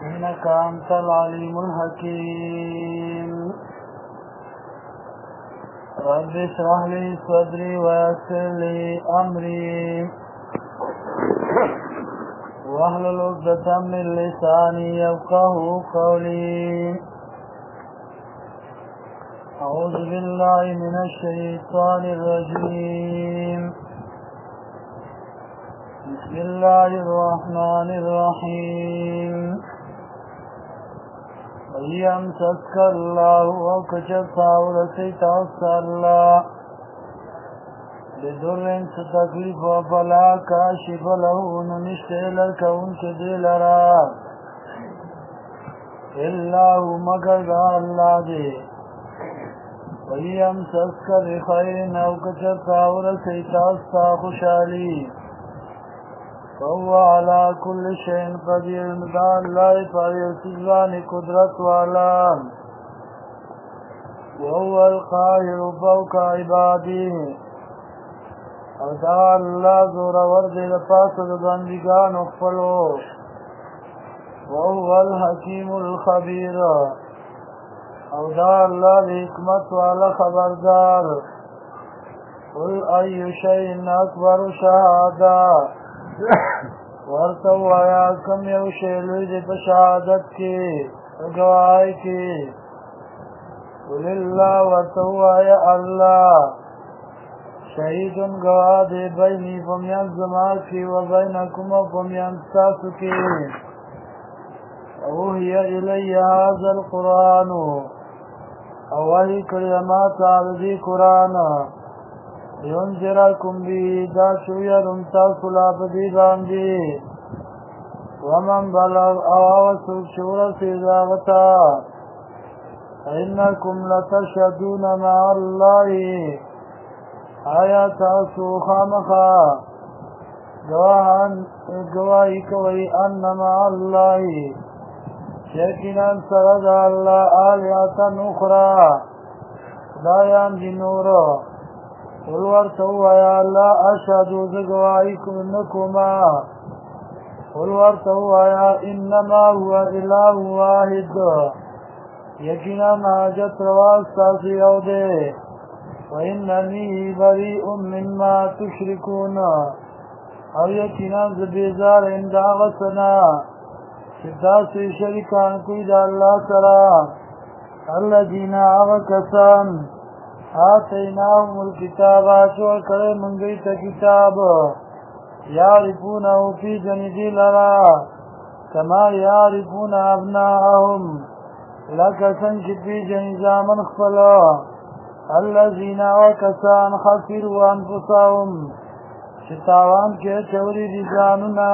إنك أنت العليم الحكيم رب اشرح لي صدري ويسر لي أمري واحلل عقدة من لساني يفقهوا قولي أعوذ بالله من الشيطان الرجيم بسم الله الرحمن الرحيم وَيَمْسَسْكَ اللَّهُ وَكَشَفَ وَرَسِيتَ وَصَلَّى بِدُرٍّ تَكْلِفُ فَلَا كَاشِفَ لَهُ نُنِشْتَ لَكَ وَانْشَدِ لَرَا إِلَّا هُ مَغَرَ اللَّهِ دِي وَيَمْسَسْكَ بِخَيْرٍ وَكَشَفَ وَرَسِيتَ وَصَّى خُشَالِي فهو على كل شيء قدير مدان لا يفعل سجوان قدرت والا وهو القاهر فوق عباده او دا اللہ زور ورد لپاسد بندگان اخفلو وهو الحکیم الخبیر او دا اللہ لحکمت والا خبردار قل ای شیء اکبر شہادہ ورته وایا کم یو شی لوی دی په شهادت کې گواهی کې قل الله ورته وایا الله شهید گواه دی بیني په میان زما کې و بینکم او په میان تاسو کې اوحی الی هذا القرآن او وحی کړی ما ته دې قرآن ينذركم به دا شویرم تاسو لا بدی باندې ومن بلغ او سوک شور سیداغتا انکم لتشهدون مع الله آیا تاسو خامخا گواهی کوي ان مع الله یقینا سره د الله آلیات اخرى خدایان دي نور قل ورتو یا لا اشهدو زگوائیکم انکما قل ورتو یا انما هو اله واحد یقینا حاجت رواز تاسی او دے واننی بریء مما تشرکون او یقینا زبیزار انداغسنا شداسی شرکان کوئی دا اللہ سرا الذین آغکسان آتیناهم الكتاب آچور کرے منگئی تا کتاب یعرفونه فی جندی لرا کما یعرفون ابناءهم لکسن چی فی جنزامن خفلا الذین وکسان خسروا انفسهم شتاوان کے چوری دیزانونا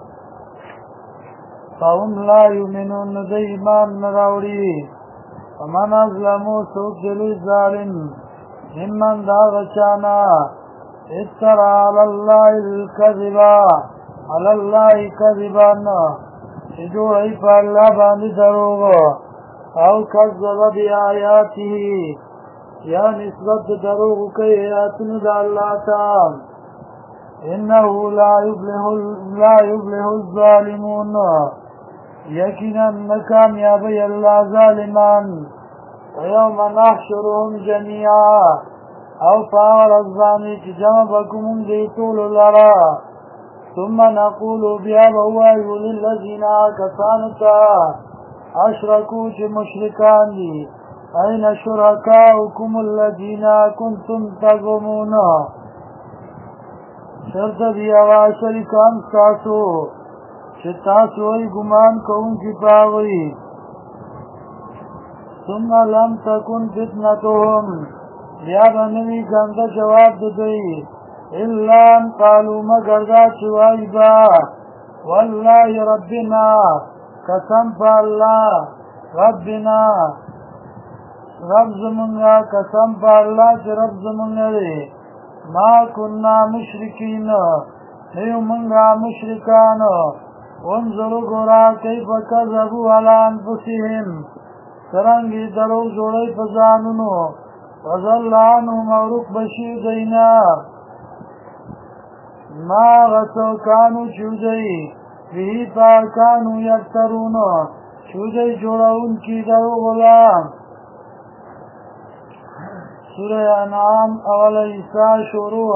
فهم لا یؤمنون دی ایمان نراوڑی ومن ازلمو سوک دلی ظالم ممن دا غچانا افترى على الله الكذبا على الله كذبا شجوعی پا اللہ باندی دروغ او کذب بی آیاته یا نسبت دروغ کئی آیاتن دا اللہ تا انہو لا یبلح الظالمون یقینا نکامیابی اللہ ظالمان ويوم نحشرهم جميعا او فاور الزامي جمع بكم ديتول لرا ثم نقول بيابوائه للذين كسانتا اشركوا مشركان دي اين شركاؤكم الذين كنتم تزعمون شرط ديوا شركان ساسو شتاسو ای گمان کون کی پاوی ثم لم تكن فتنتهم لیا نوی گنده جواب ددئی الا ان قالوا مگر دا چوائی با والله ربنا قسم پا اللہ ربنا رب زمانگا قسم پا اللہ چی رب زمانگا دی ما کننا مشرکین نیو منگا مشرکان انظروا گورا کیف کذبوا علی انفسهم سرنگی درو جوڑی پزانونو وظل عنهم موروق بشیر دینا ما غسو کانو چوزئی بهی پاکانو یفترون چودہ جوڑاون کی دو غلام سورہ انعام اول عیسیٰ شروع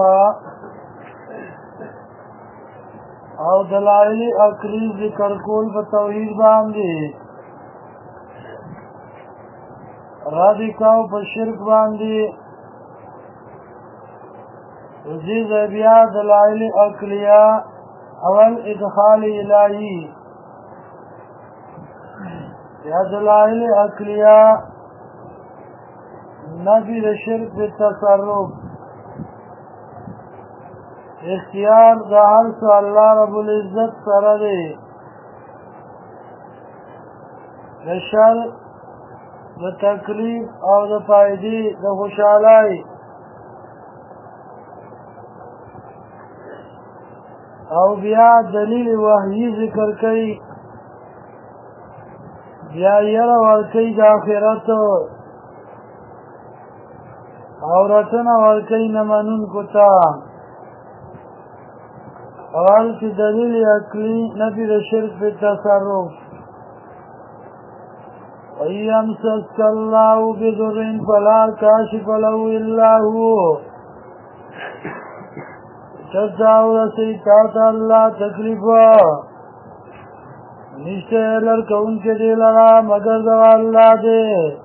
او دلائل عقلی ذکر کول په توحید باندې رادی کاو په شرک باندې عزیز بیا دلائل عقلیه اول ادخال الہی یا دلائل عقلیه نفی د شرک بالتصرف اختیار د هر څه الله رب العزت سره دی د شر د تکلیف او د فائدې د خوشحالۍ او بیا دلیل وحی ذکر کوي بیا یره ورکوي د آخرت او رټنه ورکوي نه منونکو ته اول کی دلیل عقلی نفی د شرک بالتصرف وَيَمْسَسْكَ اللَّهُ بِضُرٍّ فَلَا كَاشِفَ لَهُ إِلَّا هُوَ چتا ورسی تاتا اللہ تکلیفا نشتے لرکون کے دی لرا مگر دوا اللہ دے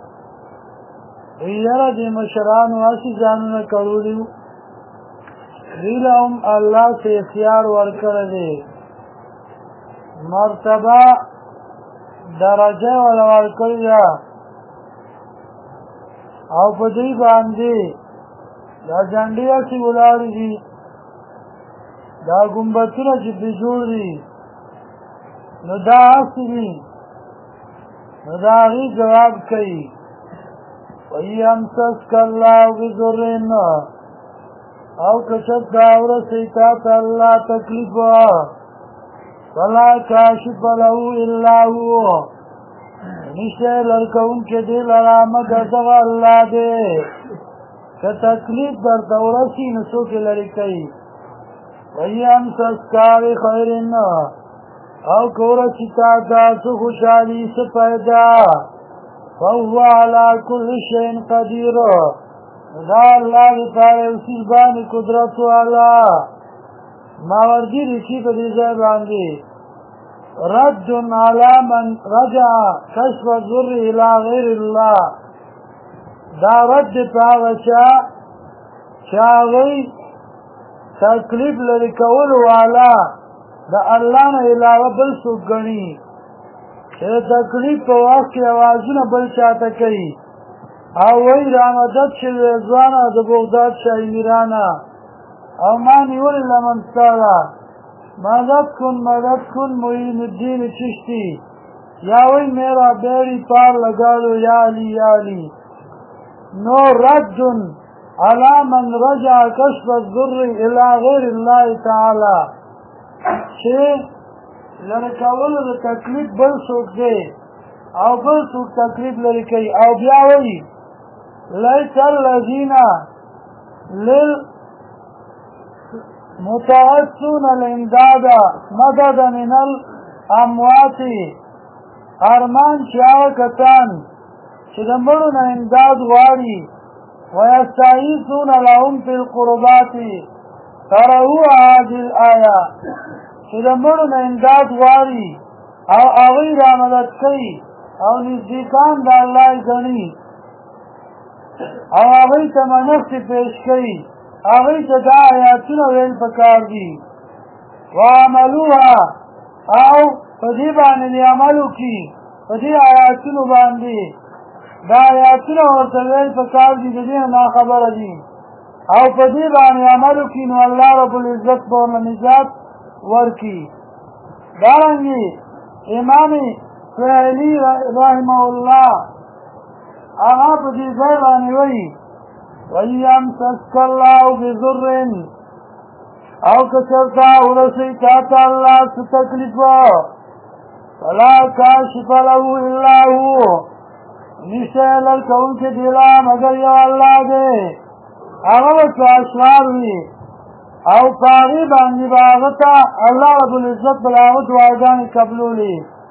ایرہ دی مشران واسی جانونا کرو دیو دیلہم اللہ سے اختیار ورکر دے مرتبہ درجہ والا ورکر جا او پدی باندی دا جنڈیا سی بلاری دی دا گنبتونه چې پرې جوړ دي نو دا هسې دي نو د هغې جواب کوي وَيَمْسَسْكَ اللَّهُ بِضُرٍّ او که چېرته ورسوي تا ته الله تکلیف فَلَا كَاشِفَ لَهُ إِلَّا هُوَ نشته لرکوونکی دې لره مګر دغه الله دی که تکلیف درته ورسي نو څوک یې لرې کوي وَيَمْسَسْكَ بِخَيْرٍ او کورسی تا سو خوشحالی سے پیدا فَهُوَ عَلَى كُلِّ شَيْءٍ قَدِيرٌ دا اللہ دی پارے اسی بانی قدرت والا ماوردی رکی پا دیزای باندی رد علی من رجع کشف الضر الى غیر اللہ دا رد پاوچا چاگئی تکلیف لري کول والا د الله نه علاوه بل څوک ګڼي چې تکلیف په وخت کې اوازونه بل چاته کوي او وایي رامدد چې ځوانه د بغداد شاه میرانه او ما نیولې لمن ستا ده مدد کن معین الدین چشتی یا وایي میرا بیڑی پار لگا لو یا علی یا علی نو رد على من رجع كشف الضر الى غير الله تعالى شيء لرکول د تکلیف بل څوک دی او بل څوک تکلیف لري کوي او بیا وایي ليس الذين للمتعسون الامداد مدد من الاموات ارمان چې هغه کسان چې د مړو نه امداد غواړي ويستعيذون لهم في القربات تروا هذه الآية چې د مړو نه امداد غواړي او هغوی را مدد کوي او نزدیکان د الله ګڼي او هغوی ته منښتې پیش کوي هغوی ته دا آیاتونه ویل پکار دي وعملوها او په دې باندې عمل وکړي په دې آیاتونو باندې دا آیاتونه ورته ویل پکار دي د دې نه خبره دي او په دې باندې عمل وکړي نو الله رب العزت به ورله نجات ورکړي دارنګې امام سهیلي رحمه الله هغه په دې ځای باندې وایي وَيَمْسَسْكَ اللَّهُ بِضُرٍّ او که چېرته ورسوي تا ته الله څه تکلیف فَلَا كَاشِفَ لَهُ إِلَّا هُوَ نشته لرکوونکی دی لا مګر یو الله دی هغه ورته اشرار وي او په هغې باندې به هغه ته الله رب العزت به له هغه دعاګانې قبلولي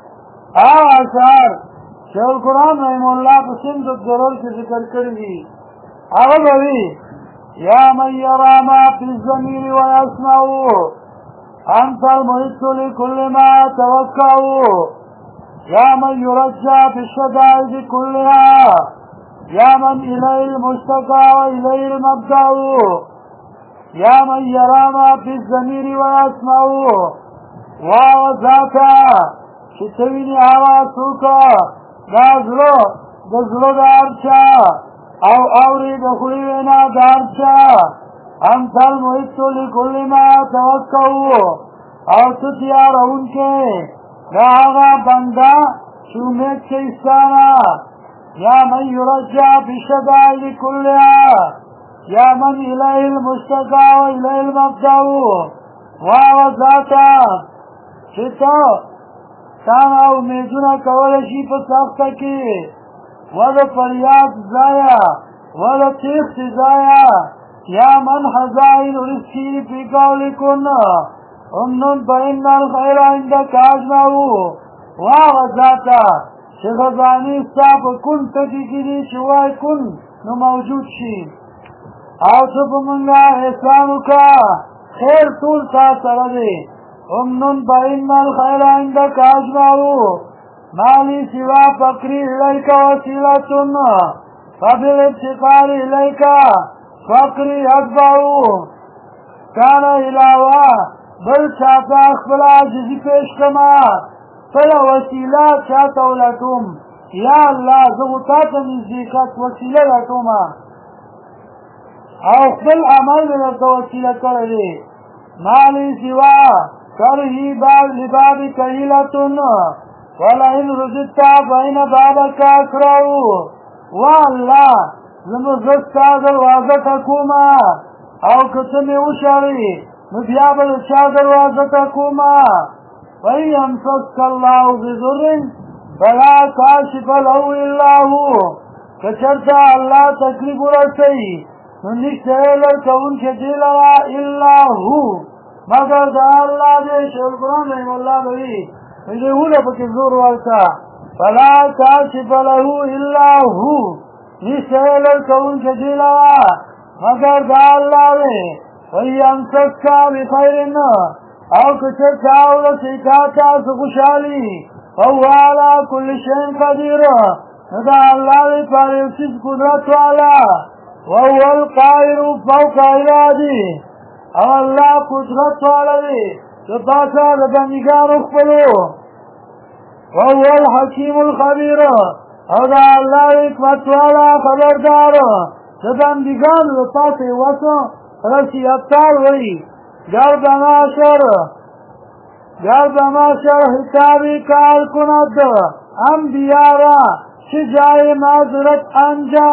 آثار شیخ القرآن رحم اللہ کو سمت الضرور سے ذکر کری اغلبی یا من یرا ما فی الزمین ویسمعو انت المحیط لکل ما توقعو یا من یرجع فی الشدائد كلها یا من الی المشتقى و الی المبدعو یا من یرا ما فی الزمین ویسمعو واو ذاتا چتوینی آواز سوکا دازلو دزلو دارچا او اوری دخوی وینا دارچا انتال محیطو لکل ما توقعو او تتیار ان کے داغا بندہ شومیت کے استانا یا من یرجع بشدائل کلها یا من الیہ المشتقى و الیہ المبدعو واو ذاتا چتا تانا امیدونا کولشی پا ساختا کی ودا فریاد زایا ودا تیخت زایا یا من حزائن رسکی فی قولی کن امنون بین الخیر عندک آجمعو واغ ذاتا شغزانی استاپ کن تکی کدی شوائی کن نو موجود شی او سب منگا احسانو کا خیر طول تا سردے امنن بإن الخير عندك أجمعو مالي سوى فقري إليك وسيلة فبالافتقار إليك فقري أتبعو كان إلاوة بل شاتا أخبر عجزي پیشکما فلا وسيلة شاتا لكم يا الله زغطات نزيكت وسيلة لكم او خبر عمل لك وسيلة کرده مالي سوى کرهی باب لباب کهیلتن ولئن رزدت بین بابک اکراو والله زمزدتا دروازه تکوما او کتمی وشاری نبیاب چا دروازه تکوما وی امسسک اللہ بذر فلا کاشف له الا هو کچرتا اللہ تکلیف رسی ننشت ایلر کون کدیلرا الا هو مگر دا اللہ دے شیخ القرآن رحم اللہ دوی مجھے اولا پکی زور والتا فلا کاشف له الا هو نشتیلر کون کجیلوا مگر دا اللہ دے وی امسکا بخیرن او کچر چاولا سیکاتا سخشالی وهو علا کل شین قدیر ندا اللہ دے پاری چیز قدرت والا وهو القائر فوق عبادی او اللہ قدرت والدی لباسا لبنگان اخبرو وهو الحکیم الخبیر او دا اللہ حکمت والا خبردار لبنگان لباسا واسا رسی ابتار وی گرد ماشر حسابی کار کند انبیارا شجائی معذرت انجا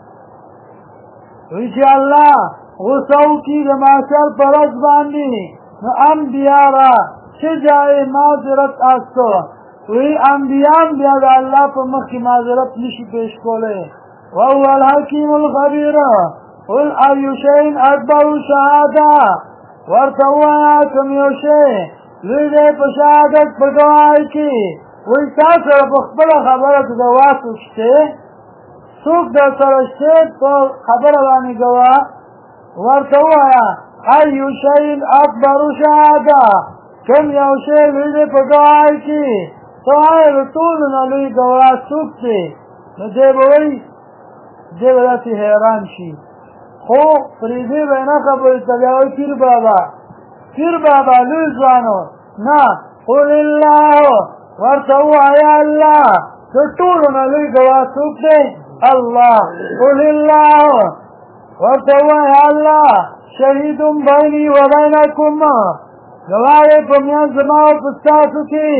ویچی اللہ غصو کی گماشر پرز باندی نو انبیاء را شجائی معذرت آستو وی انبیاء بیاد اللہ پر مخی معذرت نشی پیش کولے وهو الحکیم الخبیر قل ایو شئین اکبر شہادہ ورطوانا کمیوشے لیدے پشہادت پگوائی کی وی تاثر بخبر خبرت دواسو شتے سوک در سرشتے تو خبر بانی گوا ورطوانا ایو شئین اکبر شہادہ کم یوشے لیدے پگوائی کی تو آئے رطولنا لی گوا سوک تے ندے بوئی دے بداتی حیران شی خو فریدی بینا خبر تلیاوی پیر بابا لیزوانو نا قول اللہ ورطو آیا اللہ رطولنا لی گوا سوک تے اللہ قول اللہ ورطو آیا اللہ شہیدم بینی و بینکم گوارے پمیان زماؤ پستاسو کی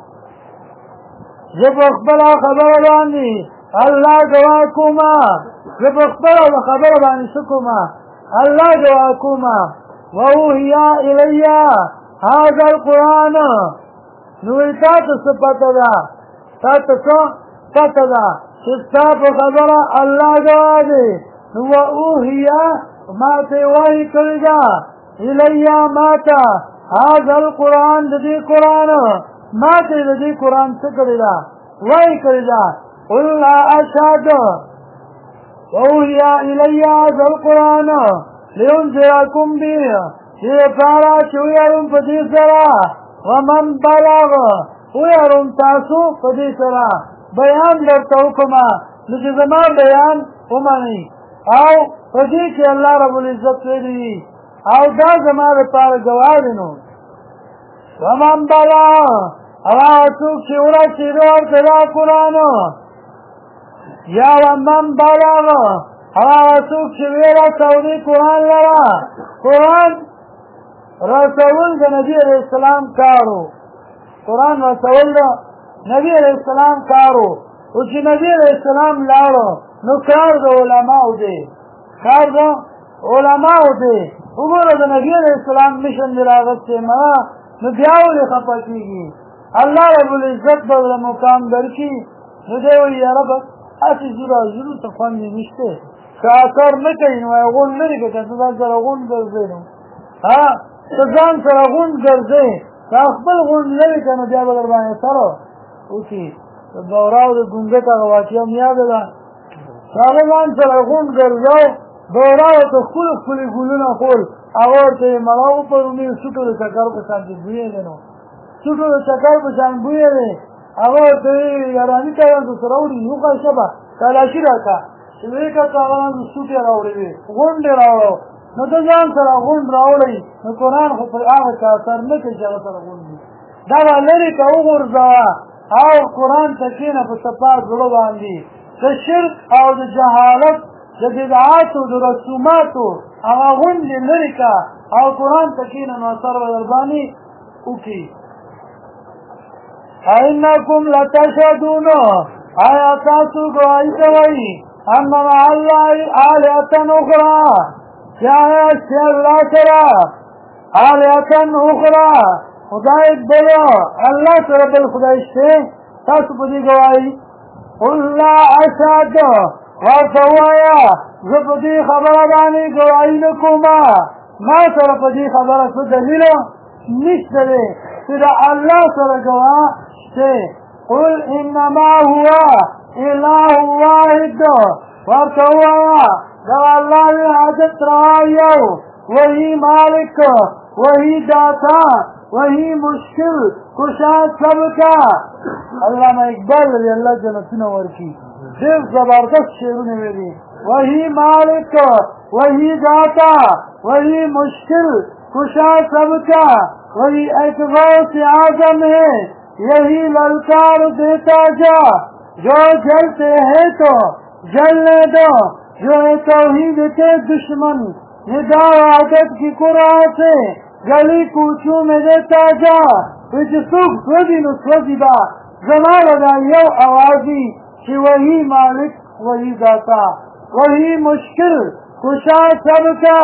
جب اخبرا خبر بانی اللہ گواکوما جب اخبرا خبر بانی سکوما اللہ گواکوما ووہیا الیا هذا القرآن نویتا تسپتا تاتسو پتا شستاپ خبر اللہ گوادے نووہیا ماتے وحی کردہ الیا ماتا هذا القرآن دی قرآن ما ته د دې قرآن څه کړې ده وایي کړې ده قل لا اشهد وأوحي إلي هذا القرآن لينذركم به چې دپاره چې ویارم په دې سره ومن بلغ ویارم تاسو په دې سره بیان درته وکړمه نو چې زما بیان ومنئ او په دې کې الله رب العزت ویلي او دا زما دپاره ګواه دی نو ومن بلغ او هغه څوک چې ورسېده ورته دا قرآن یا ومن بلغ هغه څوک چې ورسولي قرآن لره قرآن رسول د نبي علیه السلام کارو قرآن رسول د نبي علیه السلام کارو او چې نبي علیه السلام لاړو نو کار د علماو دی کار د علماو دی وګوره د نبي علیه السلام مشن دی راغستی ما نو بیا ولې خفه کېږي الله رب العزت به له مقام درکړي نو دی وایي یاره بس هسې ځو را ځو ته خوند یې نشته که اثر نه کوي نو غونډ لرې که ته ځان سره غونډ ګرځې نو ته ځان سره غونډ ګرځې که خپل غونډ لرې که نو بیا به در باندې سره وکړي د بوراو د ګونګټ هغه واقعه مې یاده ده چې هغه ځان سره غونډ ګرځو بوراو ته ښکلي ښکلي ګلونه خول هغه ورته یې مړه وپرونې سوټو د چکر په شان چې بوی دی نو سوټو د چکر په شان بوی دی هغه ورته یې یاراني کوي د سره وړي وښه شبه تلاشي راکړه چې ویې که هغه سوټې راوړې وې غونډ یې راوړو نو ته ځان سره غونډ راوړئ نو قرآن خو پر هغه چا اثر نه کوي چې هغه سره غونډ وي دا به لرې که وغورځوه او قرآن ته کښېنه په صفا زړه باندې د شرک او د جهالت د بدعاتو د رسوماتو هغه غونډې لرې که او قرآن ته کښېنه نو اثر به در باندې وکړي اینکم لتشهدون آیا تاسو ګواهي کوئ ان مع الله آلهة اخرى چې آیا چې الله سره آلهة اخرى خدای بل الله سره بل خدای شته تاسو په دې ګواهي قل لا اشهد ورته ووایه زه په دې خبره باندې ګواهي نه کومه ما سره په دې خبره څه دلیل نشته دی چې د الله سره ګواه شته قل انما هو اله واحد ورته ووایه دا الله د حاجت روا یو وہی مالک وہی داتا وہی مشکل کشا سب کا علامہ اقبال رضی اللہ جنتونه ورکی ډېر زبردست شعرونه ویلي وہی مالک وہی داتا وہی مشکل کشا سب کا وہی ایک غوث اعظم ہے یہی للکار دیتا جا جو جلتے ہیں تو جلنے دو جو ہے توحید کے دشمن ندا عادت کی قرآن سے گلی کوچوں میں دیتا جا کچھ سکھ سوزی نو سوزی با زمان لگا یو آوازی کہ وہی مالک وہی داتا وہی مشکل کشا سب کا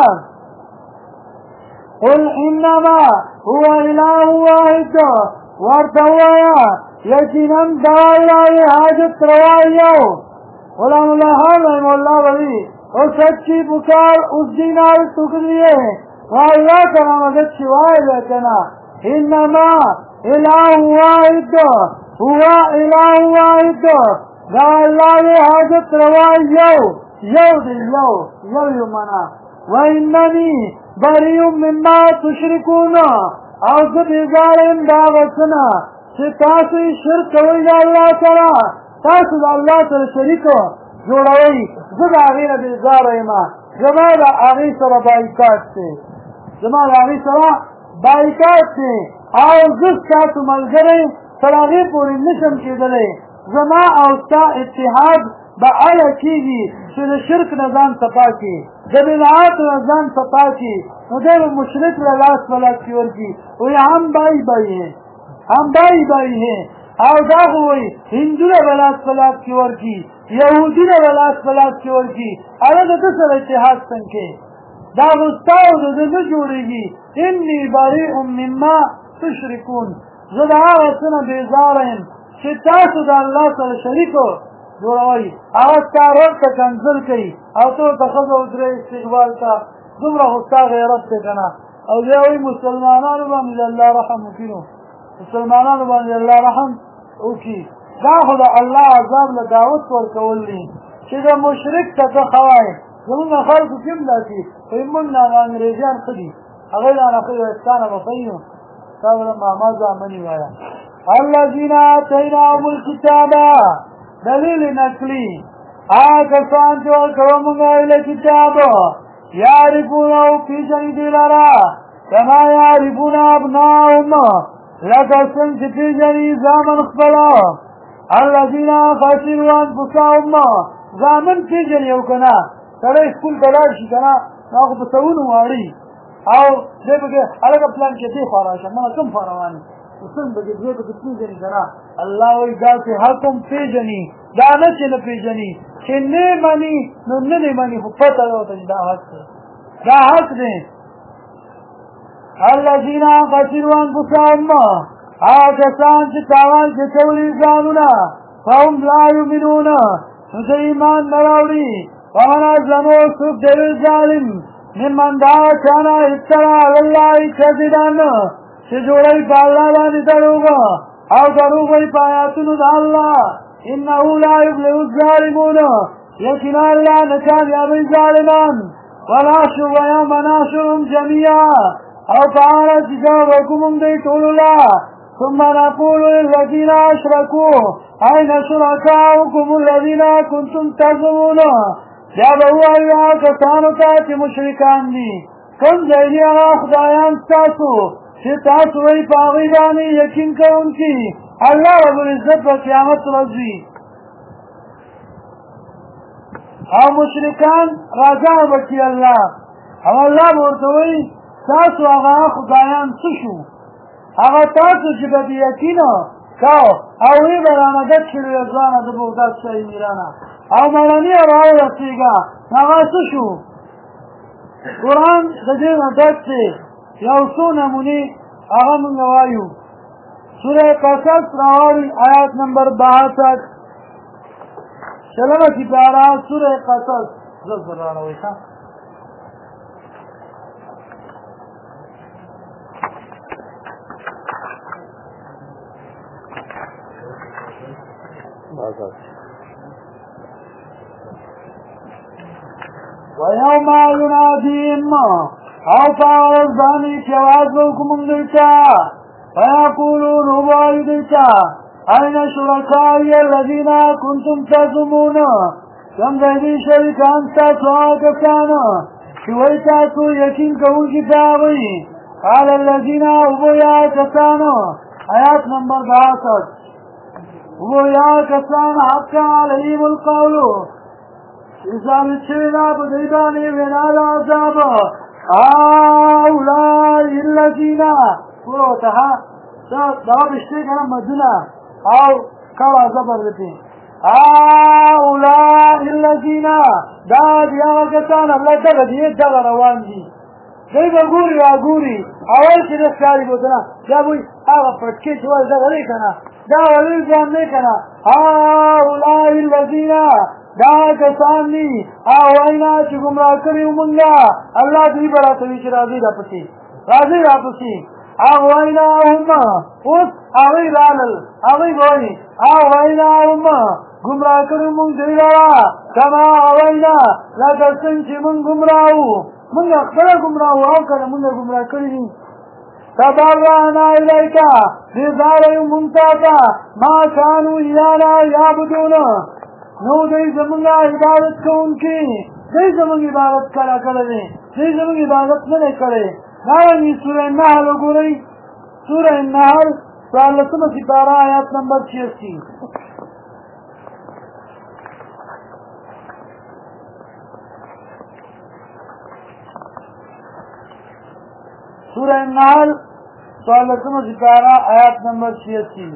قل انما هو اله واحد ورتوایا یقینا دا اللہ حاجت روایو غلام اللہ رحمہ اللہ ولی اور سچی پکار اس دینار ٹکڑیے واللہ کا مدد شوائے لیکنا انما الہ واحد ہوا الہ واحد دا اللہ حاجت روایو یو دی یو منا واننی بری مما تشرکون او زه بیزاره یم دا هغه څه نه چې تاسو یې شرک کوئ د الله سره تاسو د الله سره شریک جوړوئ زه د هغې نه بیزاره یم زما د هغې سره بایکاټ دی زما د هغې سره بایکاټ دی او زه ستاسو ملګری تر هغې پورې نشم کېدلی زما او ستا اتحاد به هله کېږي چې د شرک نه ځان صفا کړي د بدعاتو نه ځان صفا کړي نو دی به مشرک له لاس په لاس کې ورکړي وایي هم بایی ہیں او دا خو وایي هندونه به لاس په لاس کې ورکړي یهودونه به لاس په لاس کې ورکړي هغه د ده سره اتحاد څنګه کوي دا خو ستا او د ده نه جوړېږي اني بریء مما تشرکون زه د هغه څه نه بېزاره یم چې تاسو د الله سره شریک جوړوئ هغه ستا رب ته کنځل کوي او ته ورته ښځه ودرې استقبال ته دومره خو ستا غیرت دی که نه او بیا وایي مسلمانانو باندې د الله رحم وکړي نو مسلمانانو باندې الله رحم وکړي. دا خو د الله عذاب له دعوت ورکول دي چې د مشرک ته ته خوایې زمونږ خلکو کې هم داسې وایي موږ نه انګرېزیان ښه دي هغوی لا نقیستانه به ښه یو تا به د ماما زامنې وایه. الذین آتیناهم الکتاب دلیل نقلي هغه کسان چې ورکوه موږ ایله کتاب یعرفونه پېژني دې لره کما یعرفون ابناهم لکه څنګه چې پېژني زامن خپله. الذین خسروا انفسهم زامن پېژني او که نه سړی سکول ته لاړ شي که نه نو هغه په سوونو واړي او دی پکې هلکه پلان کې دې خوا راشه مه کوم خوا روان یې څنګه پکې دوی پکې پېژني که نه الله وایي داسې هر کوم پېژني دا نه چې نه پېژني چې نه مني نو نه دې مني خو پته ده ورته چې دا حق دی دا حق دی. الذین خسروا انفسهم هغه کسان چې تاوان کې کوي ځانونه فهم لا یؤمنون نو چې ایمان نه راوړي. ومن اظلم څوک ډېر ظالم ممن دا چانه افترا علی الله کذبا چې جوړوي په الله باندې دروغ او دروغ وایي په آیاتونو د الله. انه لا یفلح الظالمون یقینا الله نه کامیابوي ظالمان. ونحشر ویوم نحشرهم جمیعا او تعالی چې جواب وکړو موږ دوی ټولو له ثم نقول للذین اشرکوا أين شرکاؤکم الذین کنتم تزعمون بیا به ووایو هغه کسانو ته چې مشرکان دي کوم ځای دي هغه خدایان ستاسو چې تاسو وایي په هغوی باندې یقین کوونکي. الله رب العزت په قیامت ورځ وي او مشرکان راجع وکړي الله او الله به ورته وایي تاسو هغه خدایان څه شو هغه تاسو چې به بې یقینه کو او وی به رامدد کړي له ځانه د بغداد شاهي میرانه او مولاني راورسېږه هغه څه شو. قرآن د دې نه ډک دی یو څو نمونې هغه مونږ وایو. سوره قصص راوړي آیات نمبر 62 شلمه سپاره سوره قصص زر راوړئ ښه وَيَوْمَ يُنَادِيهِمْ او پاورز بانی چې آواز وکړو موږ دوی ته فیقولون ووایو دوی ته أین شرکای الذین کنتم تزعمون کوم ځای دي شریکان ستاسو هغه کسان چې وایي تاسو یقین کوونکي په هغوی. قال الذین ووایي کسان آیات نمبر 62 ووایي کسان حق علیهم القول ثابت شوې ده په دوی باندې وینا د عذاب. هؤلاء الذین ورته دا بشته کنه مدونه او کوا زبر دې هؤلاء الذین دا بیا کسان الله دغه دې دغه روان دي دوی به ګوري راګوري اول چې د ښکاري بوتنه دا وایي هغه پټکې چې وایي دغه دی که نه دا ولې ځان دی که نه هؤلاء الذین دا کسان دي وینا چې ګمراه کړي مونږه الله دوی به راته وایي چې راځئ راپسې راځئ راپسې وینا هم اوس هغوی رالل هغوی به وایي وینا هم ګمراه کړي مونږ دوی لره کما وینا لکه څنګه چې مونږ ګمراه وو مونږ خپله ګمراه وو او که نه مونږ ګمراه کړي دي. تبرأنا إليك بذاري ممتازا ما كانوا إيانا يعبدون نو دی زمونږ عبادت کوونکي دی زمونږ عبادت کله کله دی دی زمونږ عبادت نه دی کړی. دارنګې سوره نحل وګورئ سوره نحل 14مه سپاره آیات نمبر 86 سوره نحل 14مه سپاره آیات نمبر 86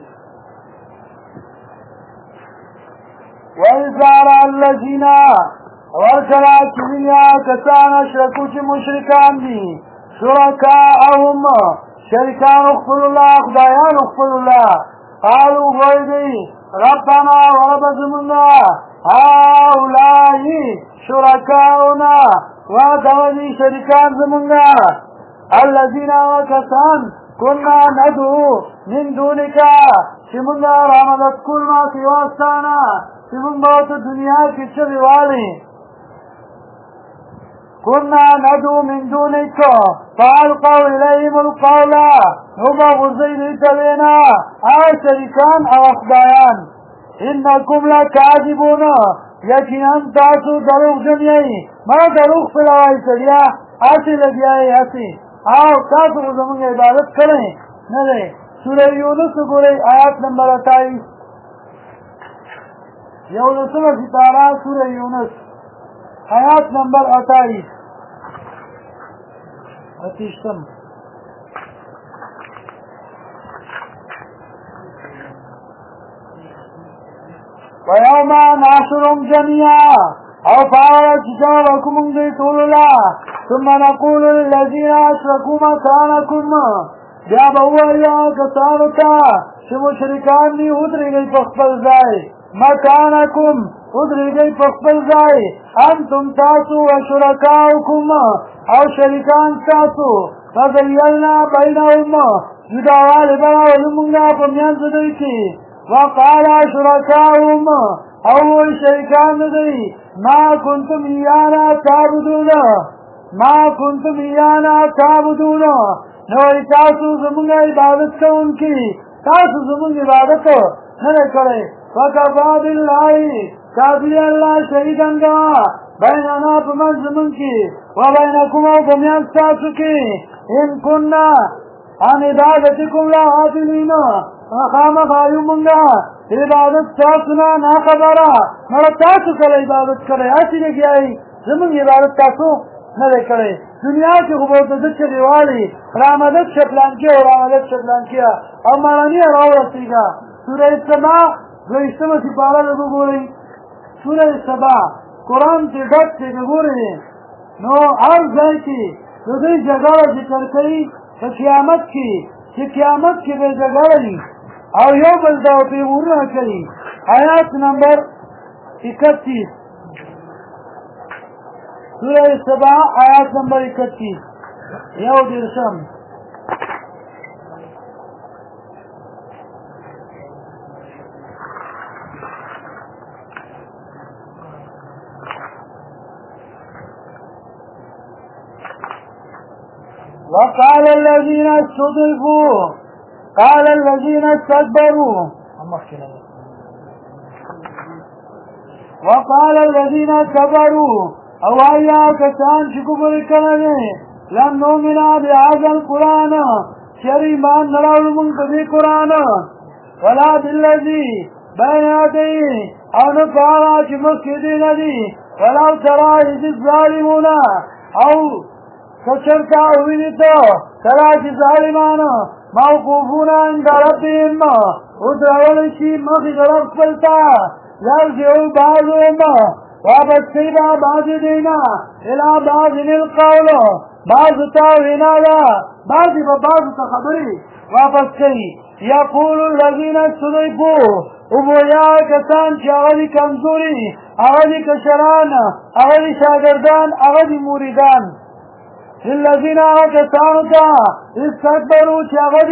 وَإِذَا رَأَى الَّذِينَ وَرْكَلَا چِوِنْيَا کسان اشرکو چی مشرکان دی شرکاءهم شرکان اخفر اللہ خدایان اخفر اللہ قالوا غویدی ربنا ورب زمنا هؤلائی شرکاؤنا ودونی شرکان زمنا الذین وکسان كنا ندعو من دونك چې موږ رامدد کول ما سواستانا چې موږ به دنیا کې چغې والې كنا ندعو من دونك فألقوا إليهم القول نبا غزي لتبينا شريكان أو أخدایان إنكم لكاذبون یقینا تاسو دروغ جنیای ما دروغ فلوای سړیا اسی لګیای اسی او تاسو زموږ عبادت کړئ نه دی سورہ یونس ګورئ آیات نمبر 28 یولسمه سپاره سورہ یونس آیات نمبر 28 اتیشتم ويوم نحشرهم جميعا او فاولت جوابكم من طول الله ثم نقول للذين اشركوا مكانكم بیا بوالیا کسانو تا چې مشرکان دی ادرگی پخپل ځای مکانکم ادرگی پخپل ځای انتم تاسو و شرکاؤکم او شرکان تاسو فزیلنا بینهم جداوال براول منگا پمیانز دوی کی وقال شركاؤهم اول شركان دي ما كنتم ايانا تعبدون نو تاسو زمونږ عبادت کوونکي تاسو زمونږ عبادت نه کړئ وکفى بالله کافی الله شهیدان گواه بیننا پمن زمون کی وبینکم او پمیان تاسو کی ان كنا عن عبادتكم لغافلين خامخا یو مونږه عبادت تاسو نه خبره مړه تاسو کله عبادت کړئ اسی لګیای زمونږ عبادت تاسو نه کړئ دنیا کې خو به د څه دیوالي رامدد شپلان کې او رامدد شپلان کې او مالانی راوړسیږي سورې سبا دویشتمه سپاره وګورئ سورې سبا قرآن کې ډک کې وګورئ نو هر ځای کې د دې جګړه ذکر کوي په قیامت کې چې قیامت کې به جګړه او یو بل دا په ورنه کوي آیات نمبر 31 سورہ سبا آیات نمبر 31 یو درشم وقال الذين استضعفوا قال الذين استكبروا وقال الذين كفروا او آیا کسان چې کفر کړي لن نؤمن بهذا القرآن شری مان نراول من په دې قرآن ولا بالذي بين يديه او نه پارا چې مخکې دی ندي ولا ترى اذ الظالمون او کچرتا ویني ته ترى چې ظالمان موقوفون عند ربهم او درول شي مخې رب خپلتا يرجعوا بعضهم واپس کئی با باز دینا الى باز القول باز تاوینا دا بازی با باز تا خبری واپس کئی یقول الذین استضعفوا ابویا کسان چی اغلی کمزوری اغلی کشران اغلی شاگردان اغلی موریدان للذین کسانو تا استکبروا چی اغلی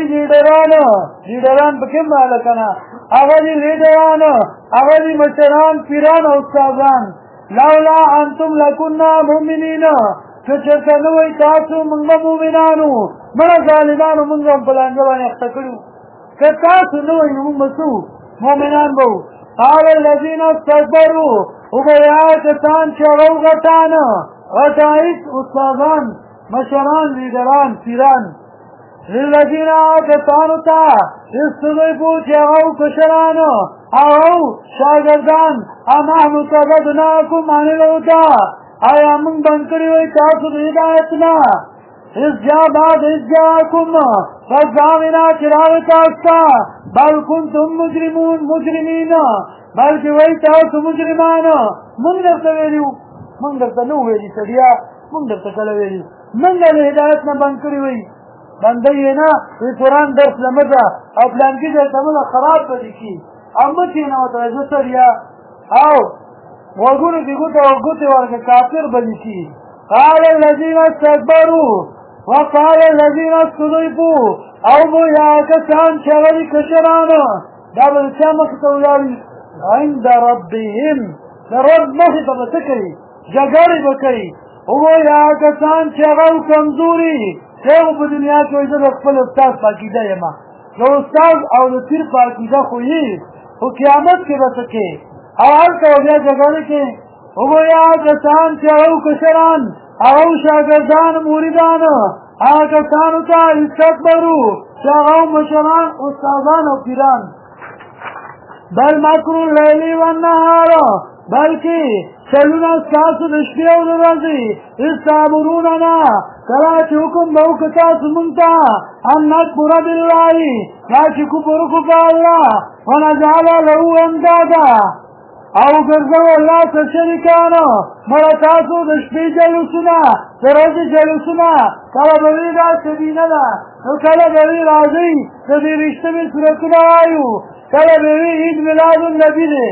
لیڈران بکم مالکنا اغلی لیڈران اغلی مشران پیران و استاذان لولا انتم لکنا مومنین چچرتا نوی تاسو منگا مومنانو منا ظالمانو منگا پلانگوان اختکلو که تاسو نوی نمسو مومنان بو قال الذین استکبروا وبیاتتان چغو غطان غطائت استاذان مشران لیڈران پیران للذین آکتانو تا استضعفوا چغو کشران او شاگردان امحنو صددناکم عن الهدى آیا من بنکری وی تاسو ہدایتنا اس جاکم فزامنا چراغ تاستا بل کنتم مجرمین بلکہ وی تاسو مجرمان من درتا ویلیو من درتا نو ویلی سڑیا من درتا کلا ویلیو من در ہدایتنا بنکری وی بندی نا وی قرآن درس لمدہ او پلانکی درتا مدہ خراب بدی کی امتی نه متوجه سریا او وګورو دې ګوت او ګوت ورکه کافر بلی شي قال الذين استكبروا وقال الذين استضعفوا او بو یا کسان چې غلی کشرانو دا به چا مخې ته ولاړي عند ربهم د رب مخې ته به څه کوي جګړې به کوي او یا کسان چې هغه کمزوري هغه په دنیا کې وایي زه د خپل استاد په عقیده یم د استاد او د پیر په عقیده خو یې خو قیامت کې به څه کوي او هلته بیا جګړې کوي او یا کسان چې هغه کشران هغه شاګردان مریدان هغه کسانو ته استکبرو چې هغه مشران استادان او پیران بل مکر اللیل والنهار بلکې چلونه ستاسو د شپې او د ورځې استامروننا کله چې حکم به وکړو تاسو مونږ ته ان نکفر بالله دا چې کفر وکړو په الله ونجعل له اندادا او ګرځو الله ته شریکانو مړه تاسو د شپې جلوسونه د ورځې جلوسونه کله به وي داسې دینه ده نو کله به وي راځئ د دې رښتمې سورتونه وایو کله به وي عید میلاد النبي دی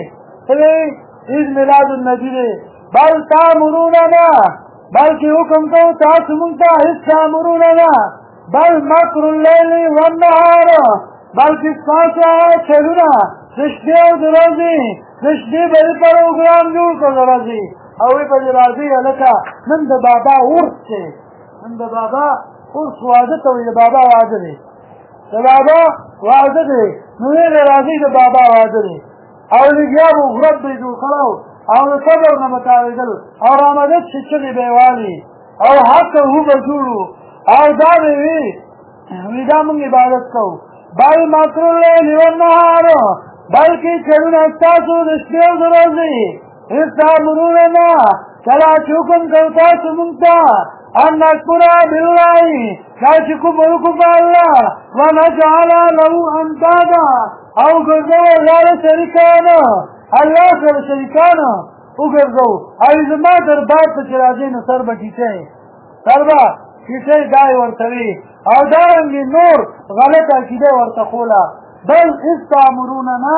عید میلاد النبي دی بل تامروننا بلکې حکم کوو تاسو مونږ ته هېڅ تامروننا بل مکر اللیل والنهار بلکې ستاسو هغه چلونه د شپې او د ورځې د شپې به یې پروګرام جوړ کړو د ورځې او ویې به دې راځئ هلکه نن د بابا عرس دی نن د بابا عرس واده ته وایي د بابا واده دی د بابا واده دی نو ویې به راځئ د بابا واده دی او لګیا به غرب به یې جوړ کړی او د صبر نه به تاوېدل او رامدد چې چغې به یې والي او حق هو به جوړو او دا به وي دا مونږ عبادت کوو بل مکر اللیل والنهار بلکې چلونه ستاسو د شپې او د ورځې استامروننا کله چې حکم کوو تاسو مونږ ته ان نکفر بالله دا چې کفر وکړو په الله ونجعل له اندادا او ګرځو الله له شریکانو الله سره شریکانو وګرځو او زما دربار ته چې راځئ نو سر به ټیټئ سر به ټیټئ دا یې ورته وي او دارنګې نور غلط عقیده ورته خوله بل استامروننا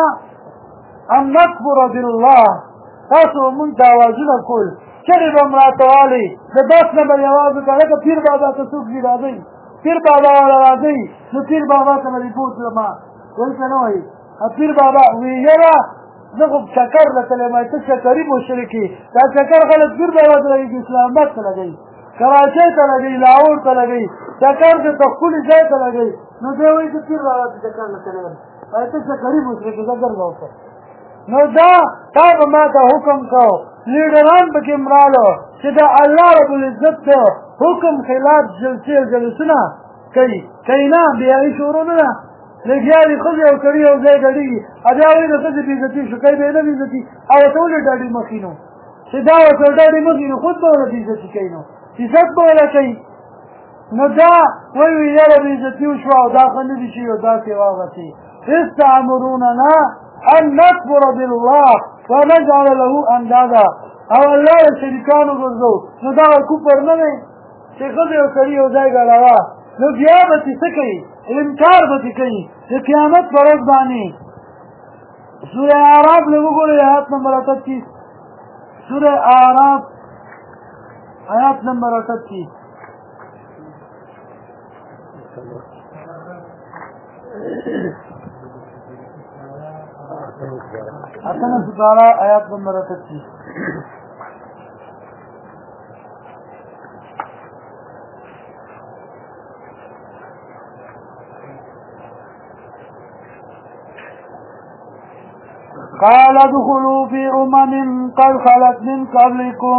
ان نکفر بالله تاسو مونږ ته اوازونه کول چغې به م راته والئ د بس نه به یې اواز وکړه لکه پیر بابا ته څوک ځي راځئ پیر بابا والا راځئ نو پیر بابا ته به دې بوتلمه وایي که نه وایي پیر بابا وی یاره زه خو چکر له تللی یم ته چکري مشرک یې دا چکر خلک پیر بابا ته لګوي اسلام آباد ته لګوي کراچۍ ته لګوي لاهور ته لګوي چکر د تخپلي ځای ته لګوي نو دی وایي زه پیر بابا ته چکر له تللی یم ته چکري مشرک یې زه ګرځه ورته نو دا تا به ما ته حکم کو لیډران پکې مرالو چې د الله رب العزت ته حکم خلاف جلسې جلسونه کوي کوي نه بیایي شروع نه ده لګیا دي ښځې او سړي یو ځای ګډېږي بیا وایي د ښځې بېعزتي شو کوي به یې نه بېعزتي او ورته ولې ډاډي مخي نو چې دا ورته ډاډي مخي نو خود به ونه بېعزتي کوي نو عزت به وله کوي نو دا وایي یاره بېعزتي وشوه او دا ښه نه دي شوي او داسې واغسې استامروننا ان نکفر بالله ونجعل له اندادا او الله له شریکانو ګرځو نو دغه کفر نه دی چې ښځې او سړي یو ځای ګډوه نو بیا به چې څه کوي انکار به چې کوي د قیامت په ورځ باندې سوره اعراف له وګورئ آیات نمبر 38 سوره اعراف آیات نمبر 38 اتنا سپارہ آیات نمبر 38 قال ادخلوا في قد خلت من قبلكم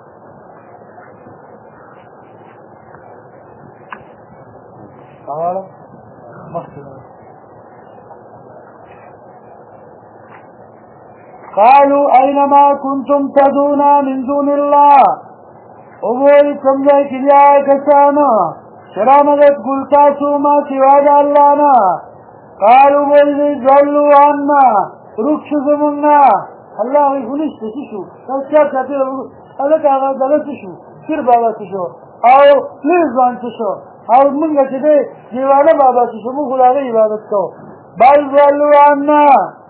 قالوا أينما كنتم تدعون من دون الله وبوي سمجھے کلیا کسانو شرامدت گلتاسو ما سواد اللہ نا قالوا بوئی ضلوا عنا رکش زمنا اللہ وی خلیش تشو کیا کہتے ہیں اللہ کہا دلت تشو پھر بابا تشو او لیزوان تشو او منگا چدے جیوانا بابا تشو من خدا غی عبادت کو بل ضلوا عنا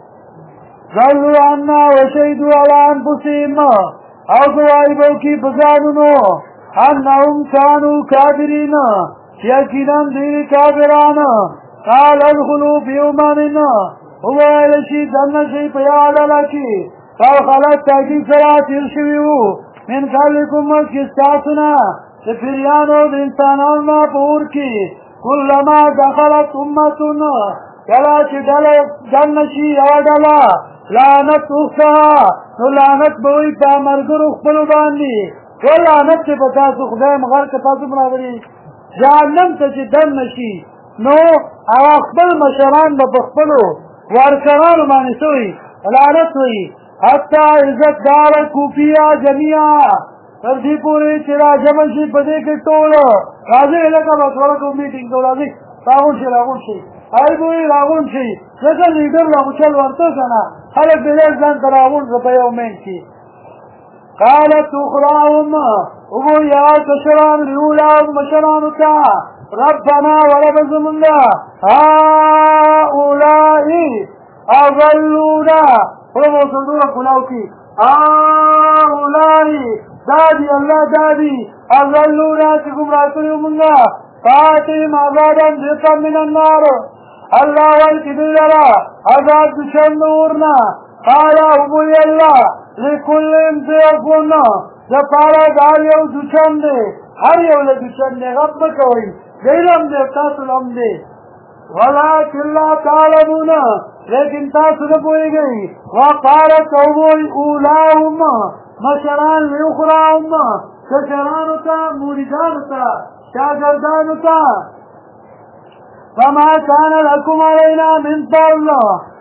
وشهدوا على انفسهم او گواہی بو کی بزانونو انهم كانوا كافرين یقینا دیر کافران قال ادخلوا فی امم وویل شي دننه شي په یوه ډله کې قد خلت تحقیق سره تېر شوي وو من قبلکم مخکې ستاسو نه د پیریانو د انسانانو نه په اور کې کلما دخلت امتون کله چې ډله دننه شي یوه ډله لعنت اختها نو لعنت به وي په ملګرو خپلو باندې ولعنت چې په تاسو خدای مغر که تاسو برابري جهنم ته چې دننه شي نو هغه خپل مشران به په خپلو وارثانو باندې څه وي لعنت وي حتی عزت دارکو فیها جمیعا تر دې پورې چې را جمع شي په دې کې ټول راځئ لکه مشوره کوو میټینګ ته راځئ راغون شي هر بوی راغون شي ځکه لیډر لا مچل ورته که نه خلک بېلې ځان ته راغون زه په یو مین کې قالت اخراهم وګور یا کشران لولاهم مشرانو ته ربنا ورب زمونږه هؤلاء اضلونا پرمو صدور کلاو کی هؤلاء دادی اللہ دادی اضلونا چی گمراہ کریو منگا فاتیم عذابا دیتا من النار اللہ والکی دیلرا عذاب دشن نورنا قالا حبوی اللہ لکل انتیقونا جپارا دار یو دشن دے ہر یو لدشن دے غب بکوئی دیلم دے تاسلم دے ولكن لا تعلمون لیکن تاسو نه پوهیږئ وقالت اولاهم مشران لاخراهم کشرانو ته مریدانو ته شاګردانو ته فما كان لكم علينا من فضل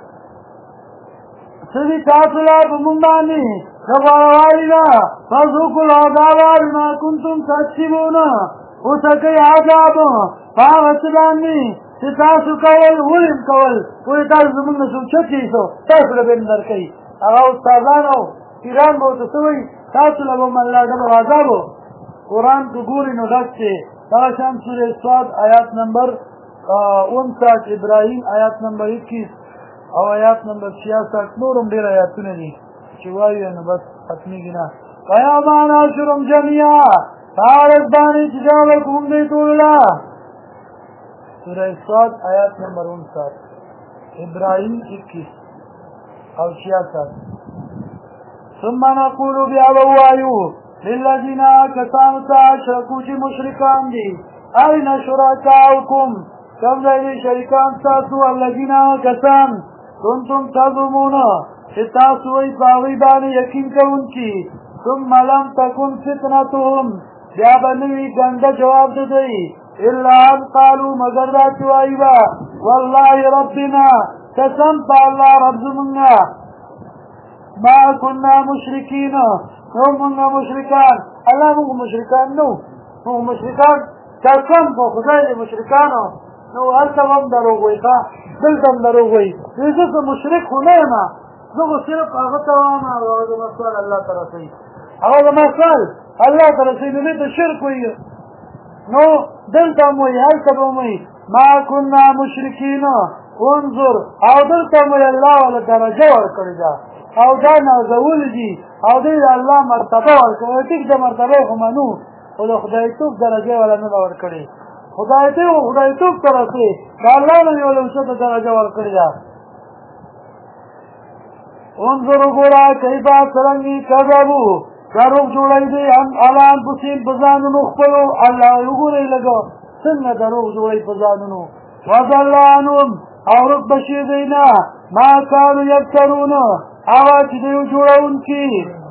سدي تاسو لا په موږ باندې غواړئ فذوقوا العذاب بما كنتم تكسبون وسکئ عذاب هغه څه باندې چې تاسو کول ولیم کول وایي تاسو زموږ نه څوک چتې ایسو تاسو له به یې درکوي هغه استادان او پیران به ورته څه وایي تاسو له به م الله ډبل عذاب و قرآن که ګوري نو ډک چې دغه شان سورې صاد آیات نمبر 59 ابراهیم آیات نمبر 21 او آیات نمبر 66 نور هم ډېر آیاتونه دي چې وایو نو بس ختمېږي نه ویوم نحشرهم جمیعا هغه ورځ باندې چې جمع به کوم دی ټولو سورہ صاد آیات نمبر 59 ابراہیم 21 او 66 ثم نقول بیا وایو للذین کسانو ته اشرکو چې مشرکان دي اين شرکاؤکم کوم ځای دي شریکان تاسو الذین کسان کنتم تزعمون چې تاسو وایي په هغوی باندې یقین کوونکي ثم لم تکن فتنتهم بیا به نه وي ګنده جواب د دوی الا ان قالوا مگر دا چې وایي به والله ربنا قسم په الله رب زمونږه ما كنا مشرکین نو مونږ مشرکان الله مونږ مشرکان نو مونږ مشرکان قسم په خدای د مشرکانو نو هلته هم دروغ وایي ښه دلته هم دروغ وایي زه که مشرک خو نه یم زه خو صرف هغه ته وایم هغه زما سوال الله ته رسوي هغه زما سوال الله ته رسوي نو دې ته شرک وایي نو دلته هم وایي هلته به هم وایي ما كنا مشرکین انظر او دلته هم وایي الله والا درجه ورکړې ده او دا نازول دي او دوی د الله مرتبه ورکړې ټیک د مرتبه خو منو خو د خدایتوب درجه والا نه ده ورکړې خدایتوب ته رسې د الله نه یو لوڅه درجه ورکړې ده انظر وګوره کیفه څرنګې کذبو دروغ جوړوي دوی علی انفسهم په ځانونو خپلو الله وګورئ لږه څنګه دروغ جوړوي په ځانونو وضل عنهم او ورک به شي دوی نه ما کانو یفترون هغه چې دوی جوړونکي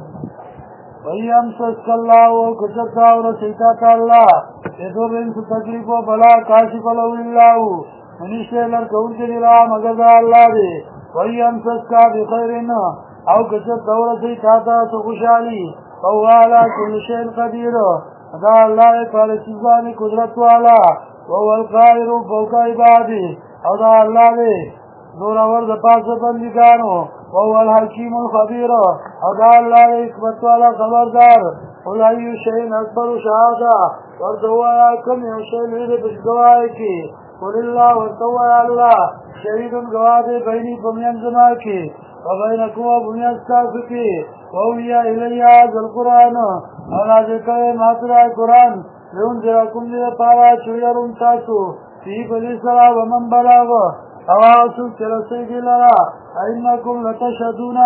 ویمسسک الله که چېرته ورسوي تا ته الله بضرن څه تکلیف و بلا کاشف له الله نشته لرکوونکی دی را مګر د الله دی ویمسسک بخیر او که چېرته ورسوي تا ته څه خوشحالي فهو علی کل شیء قدیر دا الله په هر څه باندې قدرت والا وهو القاهر فوق عباده او دا الله دی زورور د پاسه بندګانو وهو الحکیم الخبیر او دا الله دی حکمت والا خبردار قل ای شیء اکبر شهاده ورته ووایه کوم یو شی لوی دی په ګواهۍ کې قل الله ورته ووایه الله شهید ګواه دی بیني په میانځ زما کې وبینکم و میانځ ستاسو کې ووحی الی هذا القرآن او نازل کړی ما ته دا قرآن لينذركم لپاره چې يرون تاسو فی بلی سرا ومن بلاغ اواسو چرسی دی لرا اینکم لتشهدون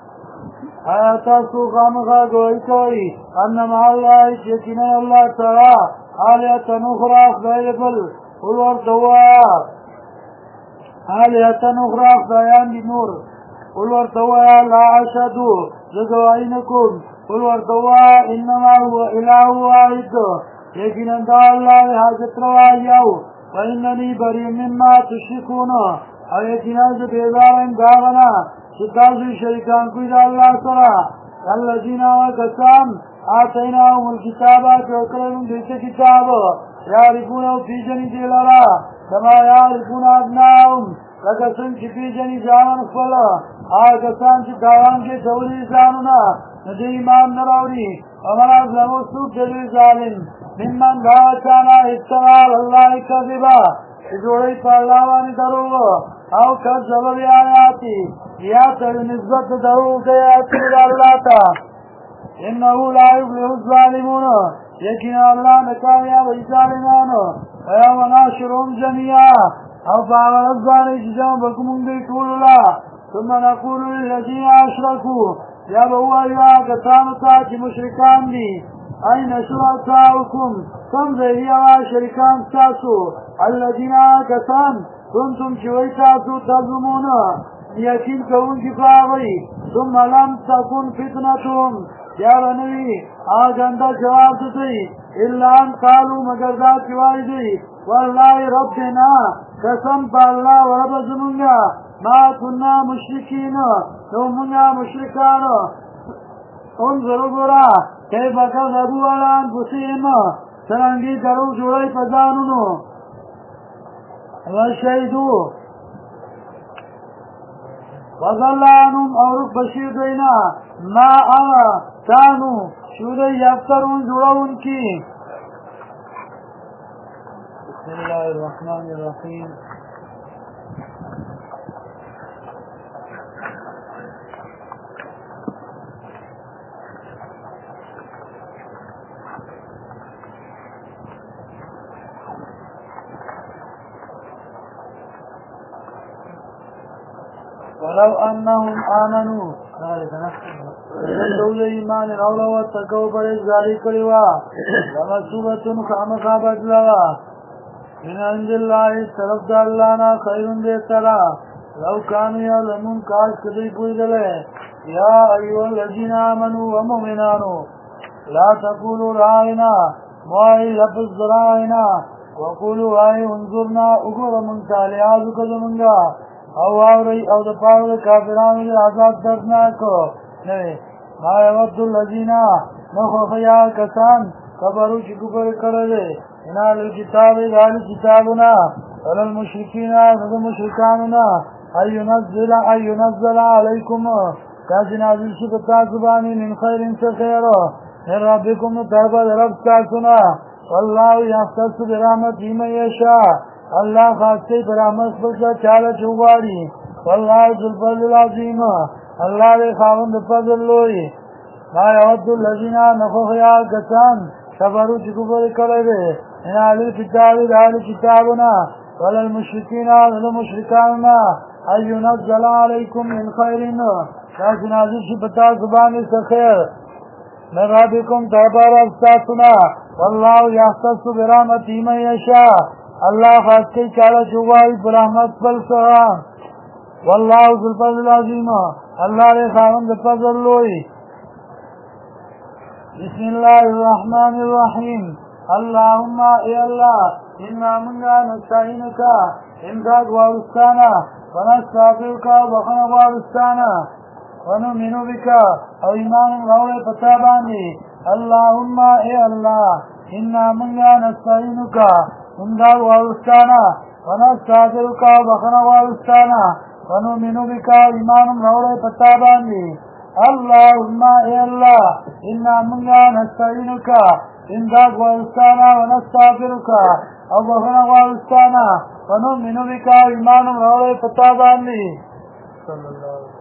تاسو خامخا گوئی کوئی انما اللہ یقینا اللہ تعالی آلیتن اخرى خدای بل قل ورتوا آلیتن اخرى خدایان دی نور قل ورتوا لا اشهدو زگوائنکم قل ورتوا انما هو اله واحد یقینا دا اللہ حاجت روائی وإنني بريء مما تشركون او یقینا ز بیزارم داغنا چې تاسو شریکان کوئ د الله سره الذين وكسام آتيناهم الكتاب وكلهم دې کتاب يعرفون في جني دلرا كما يعرفون ابناهم لکه څنګه چې پیژني ځان خپل هغه څنګه چې داوان کې ډولي ځانونه د ایمان نه راوړي امر زمو څوک دې ظالم ممن دا چانا افترا اللہ کذبا جوڑی پا اللہ وانی دروغ او کذب بی آیاتی یا تر نسبت دروغ کے آیاتی دا اللہ تا انہو لا یفلح الظالمون یقینا اللہ نکامیاب ای ظالمان ویوم ناشرهم جميعا او باغرت بانی جزام بکمون دی طول اللہ ثم نقول للذین اشرکو یا بہوا یوا کتانتا چی مشرکان دی أين شركاؤكم كم ذهيوا شركان تاسو الذين كسان كنتم شويتاسو تظلمون يكين كون كفاوي ثم لم تكن فتنتهم يا رنوي آجاندا جواب دي إلا أن قالوا مجردات واردي والله ربنا قسم بالله ورب زمنا ما كنا مشركين نومنا مشركان انظروا برا كيف كذبوا على أنفسهم سرنگی درو جوڑی پزانونو وشهدوا وظلانهم اورک بشیر دینا ما اما كانوا شوری یفترون جوڑون کی بسم الله الرحمن الرحيم ولو أنهم آمنوا دولة إيمان أولا واتقوا برز ذلك لوا لمسوبة خامخا بدلوا من عند الله طرف دا اللہنا خیر دیترا لو كانوا يعلمون کاش کدی پوئی دلے یا ایوہ الذین آمنوا ومؤمنانو لا تقولوا رائنا موائی لفظ رائنا وقولوا آئی انظرنا اگر منتالیازو کزمنگا او آوری او دا پاور کافرانو دی عذاب دردناکو نوی ما یود الذین نخوفیا کسان کبرو چی کفر کرده انا للکتاب دالی کتابنا وللمشرکین ند مشرکاننا ایونزل علیکم کاسی نازل شکتا زبانی من خیر سخیر من ربکم طربت رب تاسنا والله یختص برحمتی من یشاء اللہ خاصے برحمت فضل چالا چوباری واللہ ذو الفضل العظیم اللہ دے خاوند فضل لوئی ما یود الذین نخوخیا کسان کفرو چکفر کرده ان علی کتاب دالی کتابنا وللمشرکین وللمشرکاننا ایونزل علیکم من خیرین کاسی نازل شبتا زبانی سخیر من ربکم تحبار افستاتنا واللہ یختص برحمتی من یشاء اللہ خاص کے چالا چوبائی برحمت فلسا واللہ ذو الفضل العظیم اللہ رے خاوند فضل لوئی بسم اللہ الرحمن الرحیم اللہم اے اللہ انا منگا نستعینکا امداد وارستانا ونستغفرکا بخنا وارستانا ونؤمنو بکا او ایمان روڑے پتابانی اللہم اے اللہ انا منگا نستعینکا امداد وارستانا ونستغفرکا بخنا وارستانا ونؤمنو بکا ایمان روڑے پتابانی اللهم يا الله إنا منا نستعينك إمداد وإستانا ونستغفرك أبوهنا وإستانا ونؤمن بك إيمان رولي فتابعني صلى الله عليه وسلم.